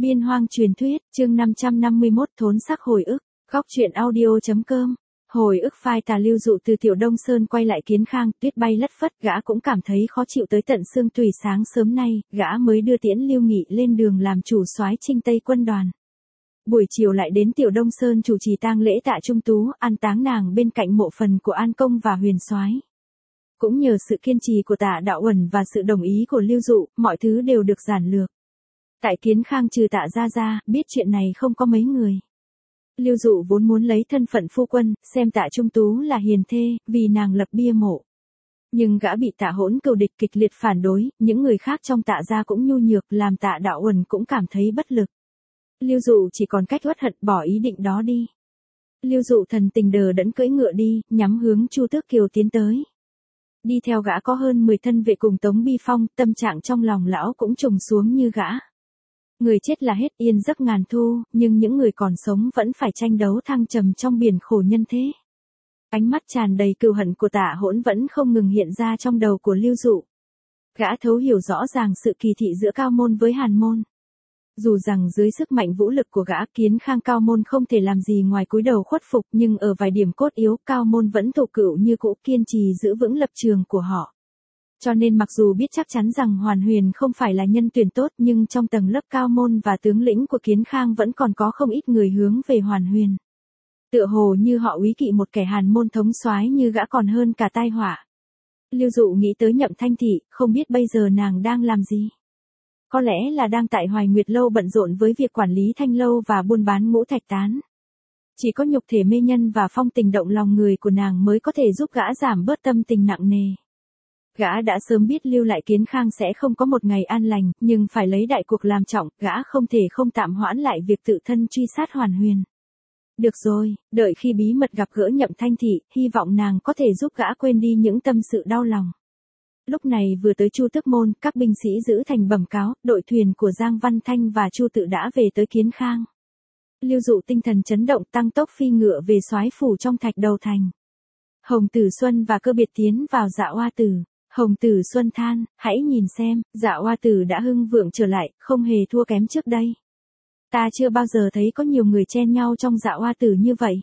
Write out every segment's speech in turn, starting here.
Biên hoang truyền thuyết, chương 551 thốn sắc hồi ức, góc truyện audio.com. Hồi ức phai tà Lưu Dụ từ Tiểu Đông Sơn quay lại Kiến Khang, tuyết bay lất phất, gã cũng cảm thấy khó chịu tới tận xương tủy. Sáng sớm nay, gã mới đưa tiễn Lưu Nghị lên đường làm chủ soái Trinh Tây quân đoàn. Buổi chiều lại đến Tiểu Đông Sơn chủ trì tang lễ Tạ Trung Tú, an táng nàng bên cạnh mộ phần của An Công và Huyền soái. Cũng nhờ sự kiên trì của Tạ Đạo Uẩn và sự đồng ý của Lưu Dụ, mọi thứ đều được giản lược. Tại Kiến Khang trừ Tạ gia ra, biết chuyện này không có mấy người. Lưu Dụ vốn muốn lấy thân phận phu quân, xem Tạ Trung Tú là hiền thê, vì nàng lập bia mộ. Nhưng gã bị Tạ Hỗn cừu địch kịch liệt phản đối, những người khác trong Tạ gia cũng nhu nhược, làm Tạ Đạo Uẩn cũng cảm thấy bất lực. Lưu Dụ chỉ còn cách uất hận bỏ ý định đó đi. Lưu Dụ thần tình đờ đẫn cưỡi ngựa đi, nhắm hướng Chu Tước Kiều tiến tới. Đi theo gã có hơn 10 thân vệ cùng Tống Bi Phong, tâm trạng trong lòng lão cũng trùng xuống như gã. Người chết là hết, yên giấc ngàn thu, nhưng những người còn sống vẫn phải tranh đấu thăng trầm trong biển khổ nhân thế. Ánh mắt tràn đầy cừu hận của Tạ Hỗn vẫn không ngừng hiện ra trong đầu của Lưu Dụ. Gã thấu hiểu rõ ràng sự kỳ thị giữa Cao Môn với Hàn Môn. Dù rằng dưới sức mạnh vũ lực của gã, Kiến Khang Cao Môn không thể làm gì ngoài cúi đầu khuất phục, nhưng ở vài điểm cốt yếu, Cao Môn vẫn thủ cựu như cũ, kiên trì giữ vững lập trường của họ. Cho nên mặc dù biết chắc chắn rằng Hoàn Huyền không phải là nhân tuyển tốt, nhưng trong tầng lớp Cao Môn và tướng lĩnh của Kiến Khang vẫn còn có không ít người hướng về Hoàn Huyền. Tựa hồ như họ úy kỵ một kẻ Hàn Môn thống soái như gã còn hơn cả tai họa. Lưu Dụ nghĩ tới Nhậm Thanh Thị, không biết bây giờ nàng đang làm gì. Có lẽ là đang tại Hoài Nguyệt Lâu bận rộn với việc quản lý Thanh Lâu và buôn bán ngũ thạch tán. Chỉ có nhục thể mê nhân và phong tình động lòng người của nàng mới có thể giúp gã giảm bớt tâm tình nặng nề. Gã đã sớm biết lưu lại Kiến Khang sẽ không có một ngày an lành, nhưng phải lấy đại cuộc làm trọng, gã không thể không tạm hoãn lại việc tự thân truy sát Hoàn Huyền. Được rồi, đợi khi bí mật gặp gỡ Nhậm Thanh Thị, hy vọng nàng có thể giúp gã quên đi những tâm sự đau lòng. Lúc này vừa tới Chu Tước Môn, các binh sĩ giữ thành bẩm cáo, đội thuyền của Giang Văn Thanh và Chu Tự đã về tới Kiến Khang. Lưu Dụ tinh thần chấn động, tăng tốc phi ngựa về soái phủ trong Thạch Đầu Thành. Hồng Tử Xuân và Cơ Biệt tiến vào Dạ Oa Tử. Hồng Tử Xuân than, hãy nhìn xem, Dạ Oa Tử đã hưng vượng trở lại, không hề thua kém trước đây. Ta chưa bao giờ thấy có nhiều người chen nhau trong Dạ Oa Tử như vậy.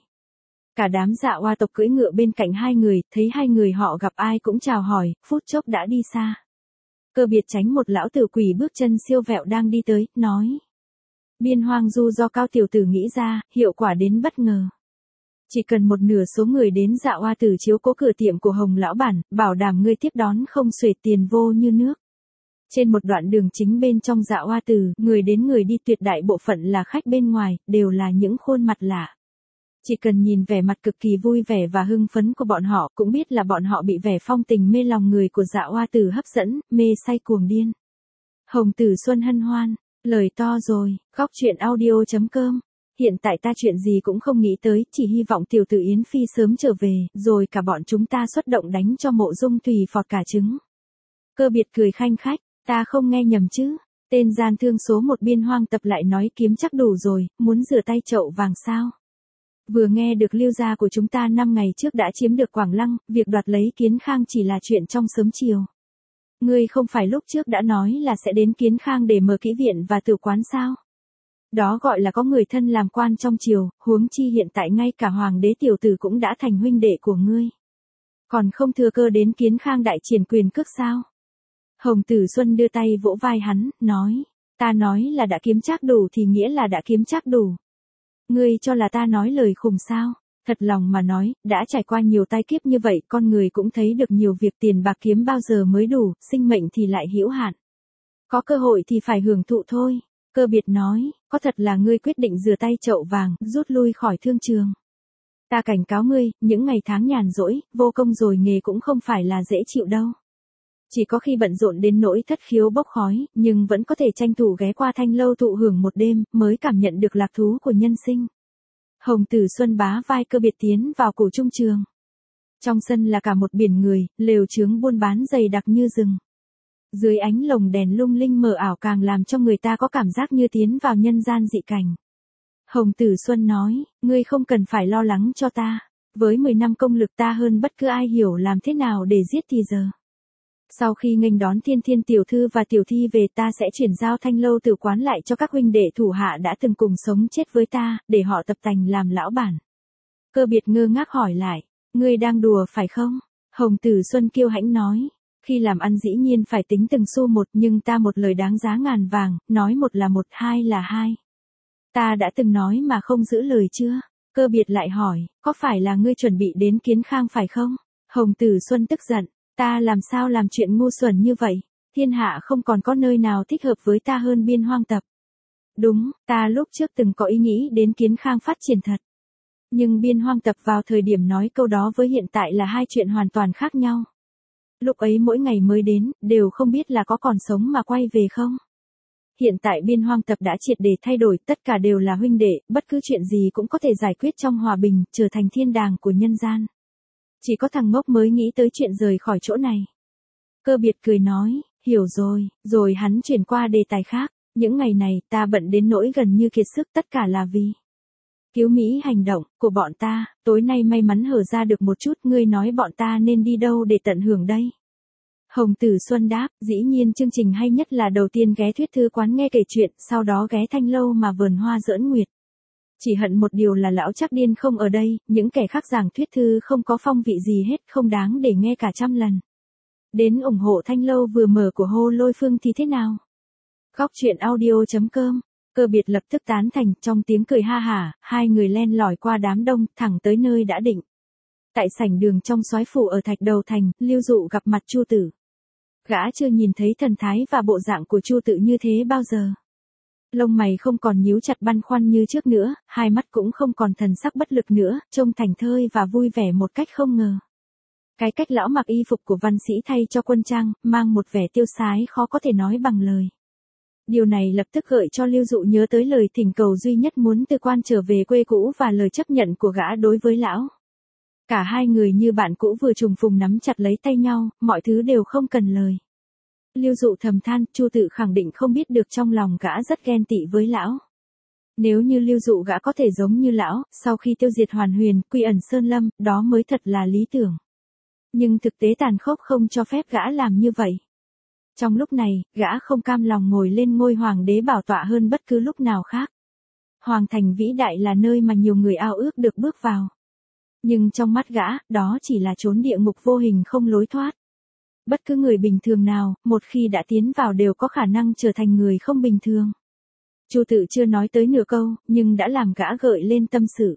Cả đám Dạ Oa tộc cưỡi ngựa bên cạnh hai người, thấy hai người họ gặp ai cũng chào hỏi, phút chốc đã đi xa. Cơ Biệt tránh một lão tử quỷ bước chân siêu vẹo đang đi tới, nói. Biên hoang du do Cao tiểu tử nghĩ ra, hiệu quả đến bất ngờ. Chỉ cần một nửa số người đến Dạ Oa Tử chiếu cố cửa tiệm của Hồng lão bản, bảo đảm ngươi tiếp đón không xuể tiền vô như nước. Trên một đoạn đường chính bên trong Dạ Oa Tử, người đến người đi, tuyệt đại bộ phận là khách bên ngoài, đều là những khuôn mặt lạ. Chỉ cần nhìn vẻ mặt cực kỳ vui vẻ và hưng phấn của bọn họ, cũng biết là bọn họ bị vẻ phong tình mê lòng người của Dạ Oa Tử hấp dẫn, mê say cuồng điên. Hồng Tử Xuân hân hoan, lời to rồi, góc truyện audio.com. Hiện tại ta chuyện gì cũng không nghĩ tới, chỉ hy vọng tiểu tử Yến Phi sớm trở về, rồi cả bọn chúng ta xuất động đánh cho Mộ Dung Thùy phọt cả trứng. Cơ Biệt cười khanh khách, ta không nghe nhầm chứ, tên gian thương số 1 Biên hoang tập lại nói kiếm chắc đủ rồi, muốn rửa tay chậu vàng sao. Vừa nghe được Lưu gia của chúng ta 5 ngày trước đã chiếm được Quảng Lăng, việc đoạt lấy Kiến Khang chỉ là chuyện trong sớm chiều. Ngươi không phải lúc trước đã nói là sẽ đến Kiến Khang để mở kỹ viện và tử quán sao? Đó gọi là có người thân làm quan trong triều, huống chi hiện tại ngay cả hoàng đế tiểu tử cũng đã thành huynh đệ của ngươi. Còn không thừa cơ đến Kiến Khang đại triển quyền cước sao? Hồng Tử Xuân đưa tay vỗ vai hắn, nói, ta nói là đã kiếm chắc đủ thì nghĩa là đã kiếm chắc đủ. Ngươi cho là ta nói lời khùng sao? Thật lòng mà nói, đã trải qua nhiều tai kiếp như vậy, con người cũng thấy được nhiều việc, tiền bạc kiếm bao giờ mới đủ, sinh mệnh thì lại hữu hạn. Có cơ hội thì phải hưởng thụ thôi. Cơ Biệt nói, có thật là ngươi quyết định rửa tay chậu vàng, rút lui khỏi thương trường. Ta cảnh cáo ngươi, những ngày tháng nhàn rỗi, vô công rồi nghề cũng không phải là dễ chịu đâu. Chỉ có khi bận rộn đến nỗi thất khiếu bốc khói, nhưng vẫn có thể tranh thủ ghé qua Thanh Lâu thụ hưởng một đêm, mới cảm nhận được lạc thú của nhân sinh. Hồng Tử Xuân bá vai Cơ Biệt tiến vào cổ trung trường. Trong sân là cả một biển người, lều chướng buôn bán dày đặc như rừng. Dưới ánh lồng đèn lung linh mờ ảo càng làm cho người ta có cảm giác như tiến vào nhân gian dị cảnh. Hồng Tử Xuân nói, ngươi không cần phải lo lắng cho ta. Với 10 năm công lực ta hơn bất cứ ai hiểu làm thế nào để giết thì giờ. Sau khi nghênh đón Thiên Thiên tiểu thư và tiểu thi về, ta sẽ chuyển giao Thanh Lâu Tử quán lại cho các huynh đệ thủ hạ đã từng cùng sống chết với ta, để họ tập tành làm lão bản. Cơ Biệt ngơ ngác hỏi lại, ngươi đang đùa phải không? Hồng Tử Xuân kiêu hãnh nói, khi làm ăn dĩ nhiên phải tính từng xu một, nhưng ta một lời đáng giá ngàn vàng, nói một là một, hai là hai. Ta đã từng nói mà không giữ lời chưa? Cơ Biệt lại hỏi, có phải là ngươi chuẩn bị đến Kiến Khang phải không? Hồng Tử Xuân tức giận, ta làm sao làm chuyện ngu xuẩn như vậy? Thiên hạ không còn có nơi nào thích hợp với ta hơn Biên Hoang Tập. Đúng, ta lúc trước từng có ý nghĩ đến Kiến Khang phát triển thật. Nhưng Biên Hoang Tập vào thời điểm nói câu đó với hiện tại là hai chuyện hoàn toàn khác nhau. Lúc ấy mỗi ngày mới đến, đều không biết là có còn sống mà quay về không. Hiện tại Biên Hoang Tập đã triệt để thay đổi, tất cả đều là huynh đệ, bất cứ chuyện gì cũng có thể giải quyết trong hòa bình, trở thành thiên đàng của nhân gian. Chỉ có thằng ngốc mới nghĩ tới chuyện rời khỏi chỗ này. Cơ Biệt cười nói, hiểu rồi, rồi hắn chuyển qua đề tài khác. Những ngày này ta bận đến nỗi gần như kiệt sức, tất cả là vì cứu Mỹ hành động của bọn ta, tối nay may mắn hở ra được một chút, ngươi nói bọn ta nên đi đâu để tận hưởng đây? Hồng Tử Xuân đáp, dĩ nhiên chương trình hay nhất là đầu tiên ghé Thuyết Thư quán nghe kể chuyện, sau đó ghé Thanh Lâu mà vườn hoa giỡn nguyệt. Chỉ hận một điều là lão Trác Điên không ở đây, những kẻ khác giảng thuyết thư không có phong vị gì hết, không đáng để nghe cả trăm lần. Đến ủng hộ Thanh Lâu vừa mở của Hô Lôi Phương thì thế nào? Góc truyện audio.com. Cơ Biệt lập tức tán thành, trong tiếng cười ha hả, hai người len lỏi qua đám đông, thẳng tới nơi đã định. Tại sảnh đường trong soái phủ ở Thạch Đầu Thành, Lưu Dụ gặp mặt Chu Tử. Gã chưa nhìn thấy thần thái và bộ dạng của Chu Tự như thế bao giờ. Lông mày không còn nhíu chặt băn khoăn như trước nữa, hai mắt cũng không còn thần sắc bất lực nữa, trông thảnh thơi và vui vẻ một cách không ngờ. Cái cách lão mặc y phục của văn sĩ thay cho quân trang, mang một vẻ tiêu sái khó có thể nói bằng lời. Điều này lập tức gợi cho Lưu Dụ nhớ tới lời thỉnh cầu duy nhất muốn từ quan trở về quê cũ và lời chấp nhận của gã đối với lão. Cả hai người như bạn cũ vừa trùng phùng nắm chặt lấy tay nhau, mọi thứ đều không cần lời. Lưu Dụ thầm than, Chu Tự khẳng định không biết được trong lòng gã rất ghen tị với lão. Nếu như Lưu Dụ gã có thể giống như lão, sau khi tiêu diệt Hoàn Huyền, quy ẩn Sơn Lâm, đó mới thật là lý tưởng. Nhưng thực tế tàn khốc không cho phép gã làm như vậy. Trong lúc này, gã không cam lòng ngồi lên ngôi hoàng đế bảo tọa hơn bất cứ lúc nào khác. Hoàng thành vĩ đại là nơi mà nhiều người ao ước được bước vào. Nhưng trong mắt gã, đó chỉ là chốn địa ngục vô hình không lối thoát. Bất cứ người bình thường nào, một khi đã tiến vào đều có khả năng trở thành người không bình thường. Chu Tự chưa nói tới nửa câu, nhưng đã làm gã gợi lên tâm sự.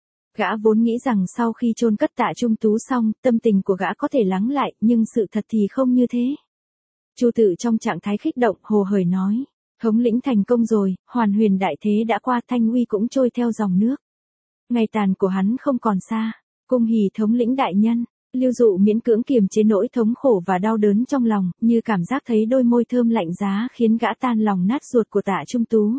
Gã vốn nghĩ rằng sau khi chôn cất Tạ Trung Tú xong, tâm tình của gã có thể lắng lại, nhưng sự thật thì không như thế. Chu Tự trong trạng thái kích động, hồ hởi nói, thống lĩnh thành công rồi, Hoàn Huyền đại thế đã qua, Thanh uy cũng trôi theo dòng nước. Ngày tàn của hắn không còn xa, cung hỉ thống lĩnh đại nhân. Lưu Dụ miễn cưỡng kiềm chế nỗi thống khổ và đau đớn trong lòng, như cảm giác thấy đôi môi thơm lạnh giá khiến gã tan lòng nát ruột của Tạ Trung Tú.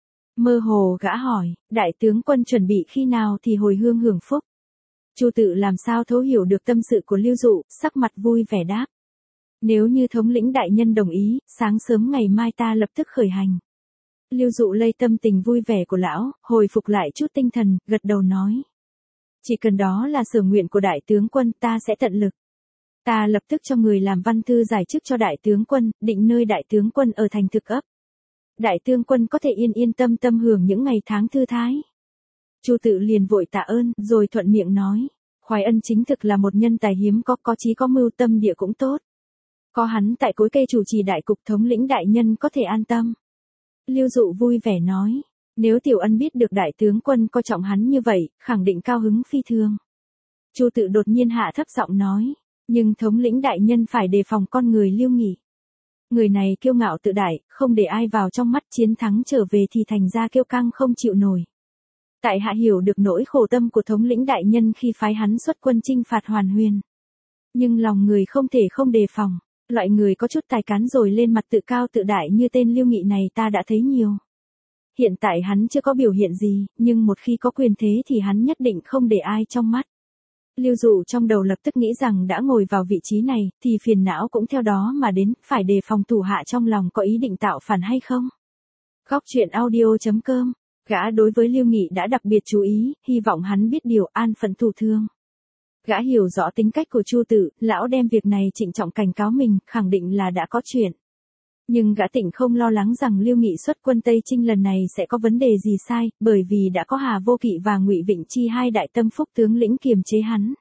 Mơ hồ gã hỏi, đại tướng quân chuẩn bị khi nào thì hồi hương hưởng phúc. Chu Tự làm sao thấu hiểu được tâm sự của Lưu Dụ, sắc mặt vui vẻ đáp. Nếu như thống lĩnh đại nhân đồng ý, sáng sớm ngày mai ta lập tức khởi hành. Lưu Dụ lây tâm tình vui vẻ của lão, hồi phục lại chút tinh thần, gật đầu nói. Chỉ cần đó là sở nguyện của đại tướng quân, ta sẽ tận lực. Ta lập tức cho người làm văn thư giải chức cho đại tướng quân, định nơi đại tướng quân ở thành Thực ấp. Đại tướng quân có thể yên tâm tâm hưởng những ngày tháng thư thái. Chu Tự liền vội tạ ơn, rồi thuận miệng nói. Khoái Ân chính thực là một nhân tài hiếm có chí có mưu, tâm địa cũng tốt. Có hắn tại cối cây chủ trì đại cục, thống lĩnh đại nhân có thể an tâm. Lưu Dụ vui vẻ nói. Nếu Tiểu Ân biết được đại tướng quân coi trọng hắn như vậy, khẳng định cao hứng phi thường. Chu Tự đột nhiên hạ thấp giọng nói. Nhưng thống lĩnh đại nhân phải đề phòng con người Lưu Nghị. Người này kiêu ngạo tự đại, không để ai vào trong mắt, chiến thắng trở về thì thành ra kiêu căng không chịu nổi. Tại hạ hiểu được nỗi khổ tâm của thống lĩnh đại nhân khi phái hắn xuất quân chinh phạt Hoàn Huyền. Nhưng lòng người không thể không đề phòng. Loại người có chút tài cán rồi lên mặt tự cao tự đại như tên Lưu Nghị này ta đã thấy nhiều. Hiện tại hắn chưa có biểu hiện gì, nhưng một khi có quyền thế thì hắn nhất định không để ai trong mắt. Lưu Dụ trong đầu lập tức nghĩ rằng đã ngồi vào vị trí này, thì phiền não cũng theo đó mà đến, phải đề phòng thủ hạ trong lòng có ý định tạo phản hay không. Góc truyện audio.com, gã đối với Lưu Nghị đã đặc biệt chú ý, hy vọng hắn biết điều, an phận thủ thương. Gã hiểu rõ tính cách của Chu Tự, lão đem việc này trịnh trọng cảnh cáo mình, khẳng định là đã có chuyện. Nhưng gã Tịnh không lo lắng rằng Lưu Nghị xuất quân Tây Chinh lần này sẽ có vấn đề gì sai, bởi vì đã có Hà Vô Kỵ và Ngụy Vịnh Chi hai đại tâm phúc tướng lĩnh kiềm chế hắn.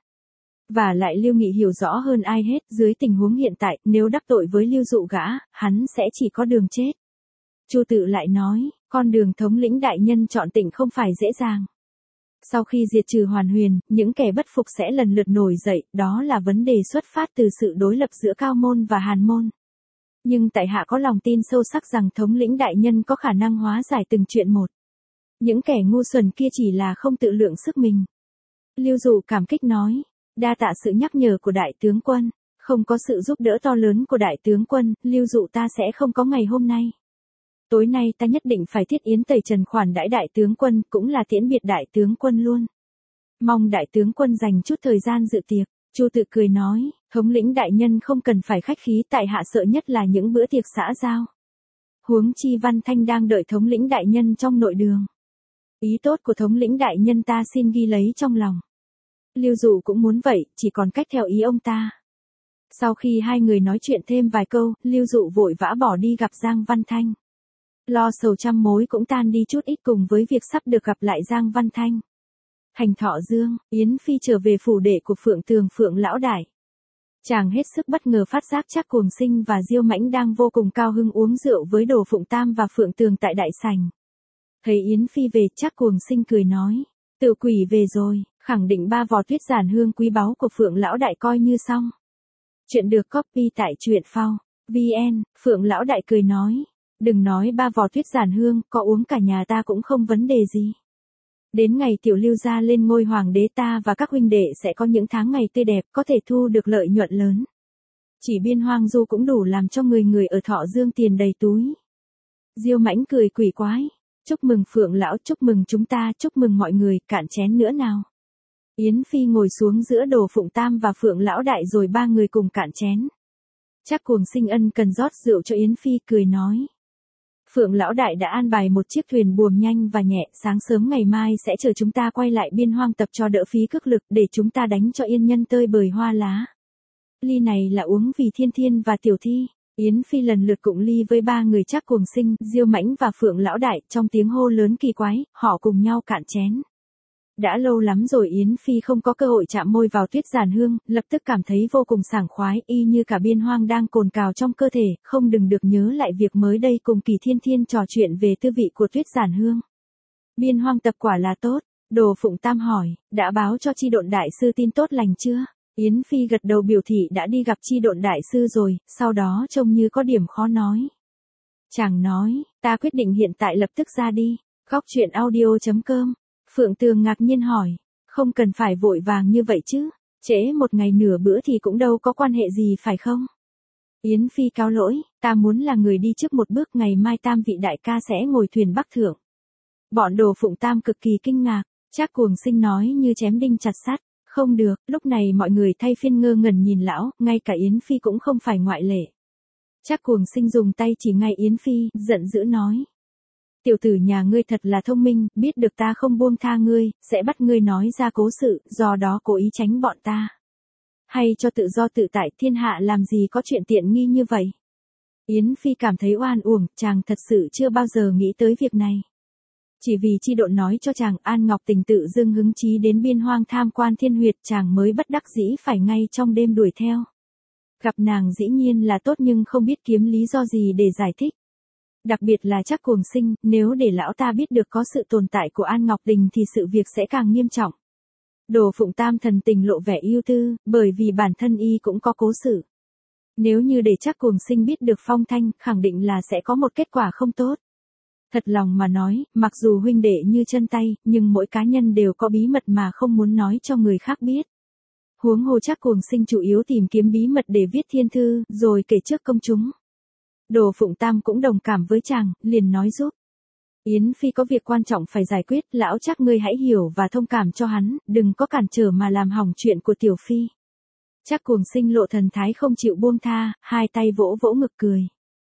Và lại Lưu Nghị hiểu rõ hơn ai hết, dưới tình huống hiện tại, nếu đắc tội với Lưu Dụ gã, hắn sẽ chỉ có đường chết. Chu Tự lại nói, con đường thống lĩnh đại nhân chọn Tịnh không phải dễ dàng. Sau khi diệt trừ Hoàn Huyền, những kẻ bất phục sẽ lần lượt nổi dậy, đó là vấn đề xuất phát từ sự đối lập giữa Cao Môn và Hàn Môn. Nhưng tại hạ có lòng tin sâu sắc rằng thống lĩnh đại nhân có khả năng hóa giải từng chuyện một. Những kẻ ngu xuẩn kia chỉ là không tự lượng sức mình. Lưu Dụ cảm kích nói, đa tạ sự nhắc nhở của đại tướng quân, không có sự giúp đỡ to lớn của đại tướng quân, Lưu Dụ ta sẽ không có ngày hôm nay. Tối nay ta nhất định phải thiết yến tẩy trần khoản đãi đại tướng quân, cũng là tiễn biệt đại tướng quân luôn. Mong đại tướng quân dành chút thời gian dự tiệc. Chu Tự cười nói, thống lĩnh đại nhân không cần phải khách khí, tại hạ sợ nhất là những bữa tiệc xã giao. Huống chi Văn Thanh đang đợi thống lĩnh đại nhân trong nội đường. Ý tốt của thống lĩnh đại nhân ta xin ghi lấy trong lòng. Lưu Dụ cũng muốn vậy, chỉ còn cách theo ý ông ta. Sau khi hai người nói chuyện thêm vài câu, Lưu Dụ vội vã bỏ đi gặp Giang Văn Thanh. Lo sầu trăm mối cũng tan đi chút ít cùng với việc sắp được gặp lại Giang Văn Thanh. Thành Thọ Dương, Yến Phi trở về phủ đệ của Phượng Tường Phượng lão đại. Chàng hết sức bất ngờ phát giác Trác Cuồng Sinh và Diêu Mãnh đang vô cùng cao hứng uống rượu với Đồ Phụng Tam và Phượng Tường tại đại sảnh. Thấy Yến Phi về, Trác Cuồng Sinh cười nói, Tự quỷ về rồi, khẳng định 3 vò tuyết giản hương quý báu của Phượng lão đại coi như xong. Chuyện được copy tại truyện phao VN. Phượng lão đại cười nói, đừng nói 3 vò tuyết giản hương, có uống cả nhà ta cũng không vấn đề gì. Đến ngày tiểu Lưu gia lên ngôi hoàng đế, ta và các huynh đệ sẽ có những tháng ngày tươi đẹp, có thể thu được lợi nhuận lớn. Chỉ biên hoang du cũng đủ làm cho người ở Thọ Dương tiền đầy túi. Diêu Mãnh cười quỷ quái, chúc mừng Phượng lão, chúc mừng chúng ta, chúc mừng mọi người, cạn chén nữa nào. Yến Phi ngồi xuống giữa Đồ Phụng Tam và Phượng lão đại rồi 3 người cùng cạn chén. Trác Cuồng Sinh ân cần rót rượu cho Yến Phi, cười nói. Phượng lão đại đã an bài một chiếc thuyền buồm nhanh và nhẹ, sáng sớm ngày mai sẽ chờ chúng ta quay lại biên hoang tập cho đỡ phí cước lực, để chúng ta đánh cho yên nhân tơi bời hoa lá. Ly này là uống vì Thiên Thiên và Tiểu Thi. Yến Phi lần lượt cụng ly với 3 người Trác Cuồng Sinh, Diêu Mãnh và Phượng lão đại, trong tiếng hô lớn kỳ quái, họ cùng nhau cạn chén. Đã lâu lắm rồi Yến Phi không có cơ hội chạm môi vào tuyết giản hương, lập tức cảm thấy vô cùng sảng khoái, y như cả biên hoang đang cồn cào trong cơ thể, không đừng được nhớ lại việc mới đây cùng Kỳ Thiên Thiên trò chuyện về tư vị của tuyết giản hương. Biên hoang tập quả là tốt. Đồ Phụng Tam hỏi, đã báo cho Chi Độn đại sư tin tốt lành chưa? Yến Phi gật đầu biểu thị đã đi gặp Chi Độn đại sư rồi, sau đó trông như có điểm khó nói. Chàng nói, ta quyết định hiện tại lập tức ra đi. Góc truyện audio.com. Phượng Tường ngạc nhiên hỏi, không cần phải vội vàng như vậy chứ, trễ một ngày nửa bữa thì cũng đâu có quan hệ gì phải không? Yến Phi cáo lỗi, ta muốn là người đi trước một bước, ngày mai Tam vị đại ca sẽ ngồi thuyền Bắc thượng. Bọn Đồ Phụng Tam cực kỳ kinh ngạc, Trác Cuồng Sinh nói như chém đinh chặt sắt, không được, lúc này mọi người thay phiên ngơ ngẩn nhìn lão, ngay cả Yến Phi cũng không phải ngoại lệ. Trác Cuồng Sinh dùng tay chỉ ngay Yến Phi, giận dữ nói. Tiểu tử nhà ngươi thật là thông minh, biết được ta không buông tha ngươi, sẽ bắt ngươi nói ra cố sự, do đó cố ý tránh bọn ta. Hay cho tự do tự tại, thiên hạ làm gì có chuyện tiện nghi như vậy. Yến Phi cảm thấy oan uổng, chàng thật sự chưa bao giờ nghĩ tới việc này. Chỉ vì Chi Độn nói cho chàng, An Ngọc Tình tự dưng hứng chí đến biên hoang tham quan thiên huyệt, chàng mới bất đắc dĩ phải ngay trong đêm đuổi theo. Gặp nàng dĩ nhiên là tốt nhưng không biết kiếm lý do gì để giải thích. Đặc biệt là Trác Cuồng Sinh, nếu để lão ta biết được có sự tồn tại của An Ngọc Tình thì sự việc sẽ càng nghiêm trọng. Đồ Phụng Tam thần tình lộ vẻ ưu tư, bởi vì bản thân y cũng có cố sự. Nếu như để Trác Cuồng Sinh biết được phong thanh, khẳng định là sẽ có một kết quả không tốt. Thật lòng mà nói, mặc dù huynh đệ như chân tay, nhưng mỗi cá nhân đều có bí mật mà không muốn nói cho người khác biết. Huống hồ Trác Cuồng Sinh chủ yếu tìm kiếm bí mật để viết thiên thư, rồi kể trước công chúng. Đồ Phụng Tam cũng đồng cảm với chàng, liền nói giúp. Yến Phi có việc quan trọng phải giải quyết, lão Trác ngươi hãy hiểu và thông cảm cho hắn, đừng có cản trở mà làm hỏng chuyện của Tiểu Phi. Trác Cuồng Sinh lộ thần thái không chịu buông tha, hai tay vỗ vỗ ngực cười.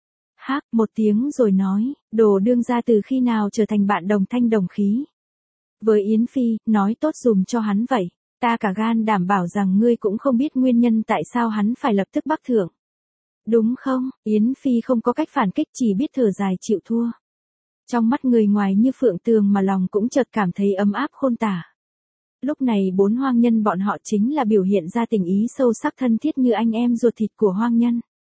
Hác một tiếng rồi nói, Đồ đương gia từ khi nào trở thành bạn đồng thanh đồng khí. Với Yến Phi, nói tốt dùm cho hắn vậy. Ta cả gan đảm bảo rằng ngươi cũng không biết nguyên nhân tại sao hắn phải lập tức bắc thượng. Đúng không? Yến Phi không có cách phản kích, chỉ biết thở dài chịu thua. Trong mắt người ngoài như phượng tường mà lòng cũng chợt cảm thấy ấm áp khôn tả. Lúc này 4 hoang nhân bọn họ chính là biểu hiện ra tình ý sâu sắc thân thiết như anh em ruột thịt của hoang nhân.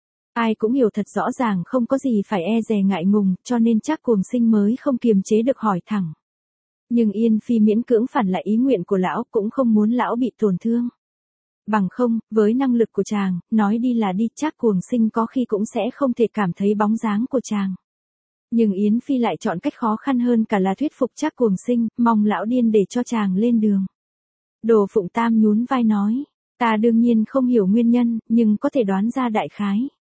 Ai cũng hiểu thật rõ ràng không có gì phải e dè ngại ngùng, cho nên Trác Cuồng Sinh mới không kiềm chế được hỏi thẳng. Nhưng Yên Phi miễn cưỡng phản lại ý nguyện của lão, cũng không muốn lão bị tổn thương. Bằng không, với năng lực của chàng, nói đi là đi, Trác Cuồng Sinh có khi cũng sẽ không thể cảm thấy bóng dáng của chàng. Nhưng Yến Phi lại chọn cách khó khăn hơn cả là thuyết phục Trác Cuồng Sinh, mong lão điên để cho chàng lên đường. Đồ Phụng Tam nhún vai nói, ta đương nhiên không hiểu nguyên nhân, nhưng có thể đoán ra đại khái.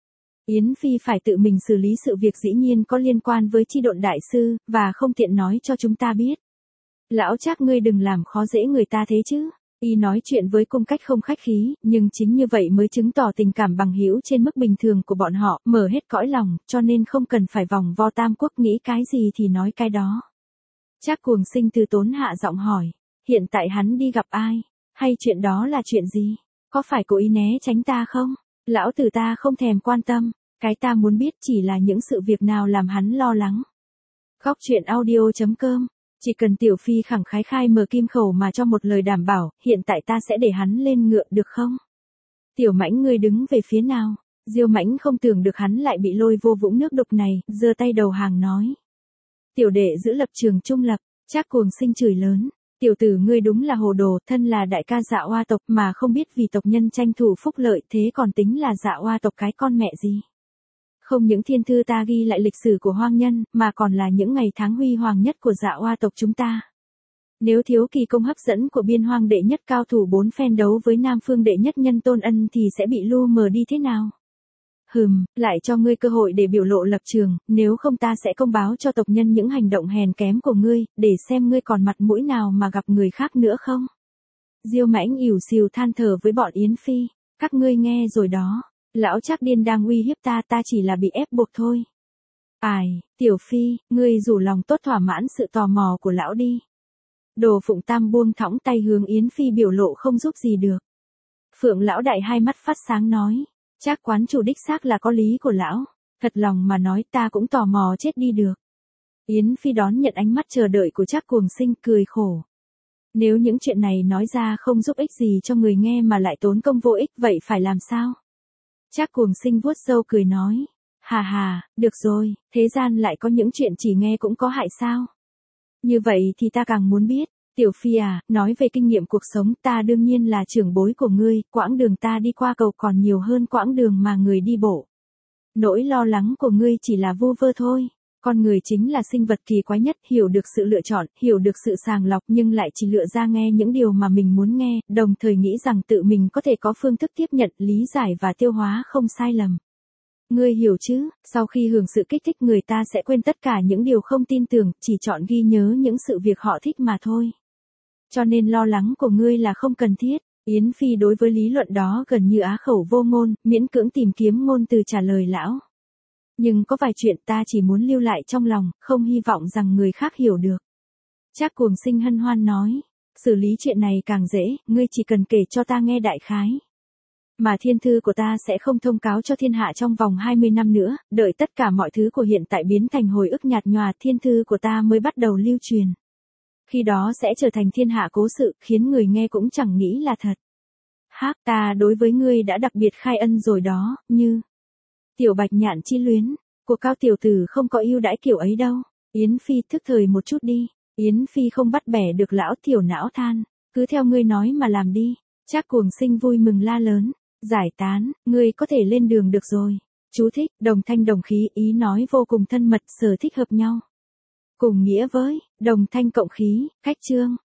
Yến Phi phải tự mình xử lý sự việc dĩ nhiên có liên quan với Chi Độn đại sư, và không tiện nói cho chúng ta biết. Lão Trác, ngươi đừng làm khó dễ người ta thế chứ. Y nói chuyện với cung cách không khách khí, nhưng chính như vậy mới chứng tỏ tình cảm bằng hữu trên mức bình thường của bọn họ, mở hết cõi lòng, cho nên không cần phải vòng vo Tam Quốc, nghĩ cái gì thì nói cái đó. Trác Cuồng Sinh từ tốn hạ giọng hỏi, hiện tại hắn đi gặp ai? Hay chuyện đó là chuyện gì? Có phải cố ý né tránh ta không? Lão tử ta không thèm quan tâm, cái ta muốn biết chỉ là những sự việc nào làm hắn lo lắng. Góc truyện audio.com. Chỉ cần Tiểu Phi khẳng khái khai mở kim khẩu mà cho một lời đảm bảo, hiện tại ta sẽ để hắn lên ngựa được không? Tiểu Mãnh, ngươi đứng về phía nào? Diêu Mãnh không tưởng được hắn lại bị lôi vô vũng nước đục này, giơ tay đầu hàng nói. Tiểu đệ giữ lập trường trung lập. Trác Cuồng Sinh chửi lớn. Tiểu tử ngươi đúng là hồ đồ, thân là đại ca Dạ Oa tộc mà không biết vì tộc nhân tranh thủ phúc lợi, thế còn tính là Dạ Oa tộc cái con mẹ gì? Không những thiên thư ta ghi lại lịch sử của hoang nhân, mà còn là những ngày tháng huy hoàng nhất của Dạ Oa tộc chúng ta. Nếu thiếu kỳ công hấp dẫn của biên hoang đệ nhất cao thủ 4 phen đấu với Nam Phương đệ nhất nhân Tôn Ân thì sẽ bị lu mờ đi thế nào? Lại cho ngươi cơ hội để biểu lộ lập trường, nếu không ta sẽ công báo cho tộc nhân những hành động hèn kém của ngươi, để xem ngươi còn mặt mũi nào mà gặp người khác nữa không? Diêu Mãnh ỉu xìu than thở với bọn Yến Phi, các ngươi nghe rồi đó, lão Trác điên đang uy hiếp ta, ta chỉ là bị ép buộc thôi. Ai, Tiểu Phi, ngươi rủ lòng tốt thỏa mãn sự tò mò của lão đi. Đồ Phụng Tam buông thõng tay hướng Yến Phi biểu lộ không giúp gì được. Phượng lão đại hai mắt phát sáng nói, Trác quán chủ đích xác là có lý của lão, thật lòng mà nói ta cũng tò mò chết đi được. Yến Phi đón nhận ánh mắt chờ đợi của Trác Cuồng Sinh, cười khổ. Nếu những chuyện này nói ra không giúp ích gì cho người nghe mà lại tốn công vô ích, vậy phải làm sao? Trác Cuồng Sinh vuốt râu cười nói, hà hà, được rồi, thế gian lại có những chuyện chỉ nghe cũng có hại sao? Như vậy thì ta càng muốn biết. Tiểu Phi à, nói về kinh nghiệm cuộc sống, ta đương nhiên là trưởng bối của ngươi, quãng đường ta đi qua cầu còn nhiều hơn quãng đường mà người đi bộ. Nỗi lo lắng của ngươi chỉ là vu vơ thôi. Con người chính là sinh vật kỳ quái nhất, hiểu được sự lựa chọn, hiểu được sự sàng lọc, nhưng lại chỉ lựa ra nghe những điều mà mình muốn nghe, đồng thời nghĩ rằng tự mình có thể có phương thức tiếp nhận, lý giải và tiêu hóa không sai lầm. Ngươi hiểu chứ, sau khi hưởng sự kích thích người ta sẽ quên tất cả những điều không tin tưởng, chỉ chọn ghi nhớ những sự việc họ thích mà thôi. Cho nên lo lắng của ngươi là không cần thiết. Yến Phi đối với lý luận đó gần như á khẩu vô ngôn, miễn cưỡng tìm kiếm ngôn từ trả lời lão. Nhưng có vài chuyện ta chỉ muốn lưu lại trong lòng, không hy vọng rằng người khác hiểu được. Trác Cuồng Sinh hân hoan nói, xử lý chuyện này càng dễ, ngươi chỉ cần kể cho ta nghe đại khái. Mà thiên thư của ta sẽ không thông cáo cho thiên hạ trong vòng 20 năm nữa, đợi tất cả mọi thứ của hiện tại biến thành hồi ức nhạt nhòa, thiên thư của ta mới bắt đầu lưu truyền. Khi đó sẽ trở thành thiên hạ cố sự, khiến người nghe cũng chẳng nghĩ là thật. Hác, ta đối với ngươi đã đặc biệt khai ân rồi đó, như Tiểu Bạch Nhạn chi luyến, của Cao tiểu tử không có ưu đãi kiểu ấy đâu. Yến Phi thức thời một chút đi. Yến Phi không bắt bẻ được lão Tiểu não than, cứ theo ngươi nói mà làm đi. Trác Cuồng Sinh vui mừng la lớn, giải tán, ngươi có thể lên đường được rồi. Chú thích, đồng thanh đồng khí, ý nói vô cùng thân mật, sở thích hợp nhau. Cùng nghĩa với, đồng thanh cộng khí, cách chương.